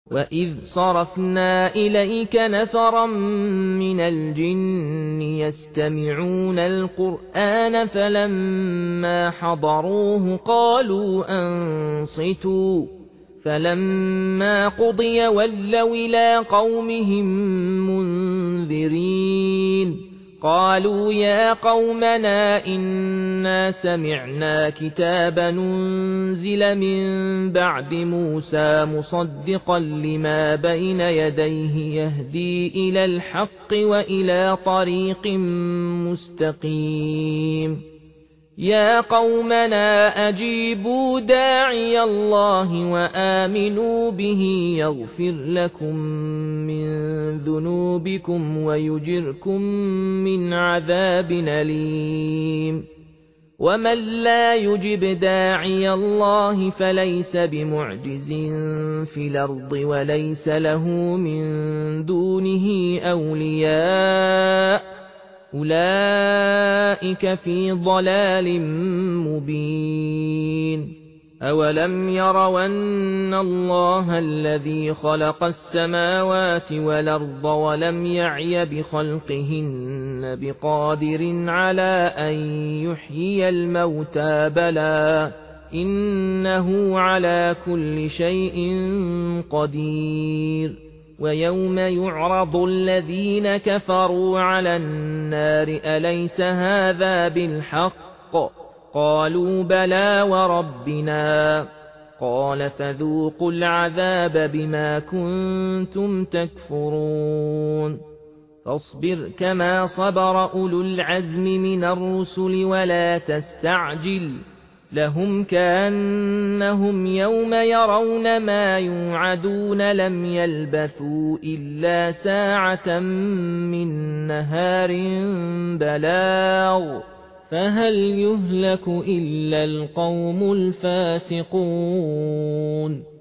وَإِذْ صَرَفْنَا إِلَيْكَ نَفَرًا مِنَ الْجِنِّ يَسْتَمِعُونَ الْقُرْآنَ فَلَمَّا حَضَرُوهُ قَالُوا أَنصِتُوا فَلَمَّا قُضِيَ وَلَّوْا إِلَى قَوْمِهِم مُنذِرِينَ قالوا يا قومنا إنا سمعنا كتابا أنزل من بعد موسى مصدقا لما بين يديه يهدي إلى الحق وإلى طريق مستقيم يا قومنا أجيبوا داعي الله وآمنوا به يغفر لكم من ذنوبكم ويجركم من عذاب أليم ومن لا يجب داعي الله فليس بمعجز في الأرض وليس له من دونه أولياء أولئك في ضلال مبين أولم يروا أن الله الذي خلق السماوات والأرض ولم يعي بخلقهن بقادر على أن يحيي الموتى بلى إنه على كل شيء قدير ويوم يعرض الذين كفروا على النار أليس هذا بالحق قالوا بلى وربنا قال فذوقوا العذاب بما كنتم تكفرون فاصبر كما صبر أولو العزم من الرسل ولا تستعجل لهم كأنهم يوم يرون ما يوعدون لم يلبثوا إلا ساعة من نهار بلاغ فهل يهلك إلا القوم الفاسقون